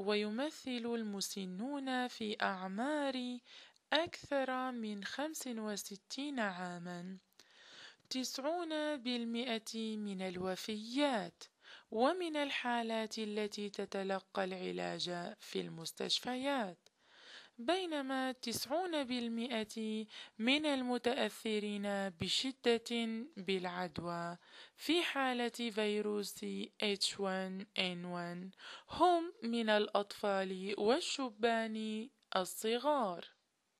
ويمثل المسنون في أعمار أكثر من 65 عامًا 90% من الوفيات ومن الحالات التي تتلقى العلاج في المستشفيات، بينما 90% من المتأثرين بشدة بالعدوى في حالة فيروس H1N1 هم من الأطفال والشبان الصغار.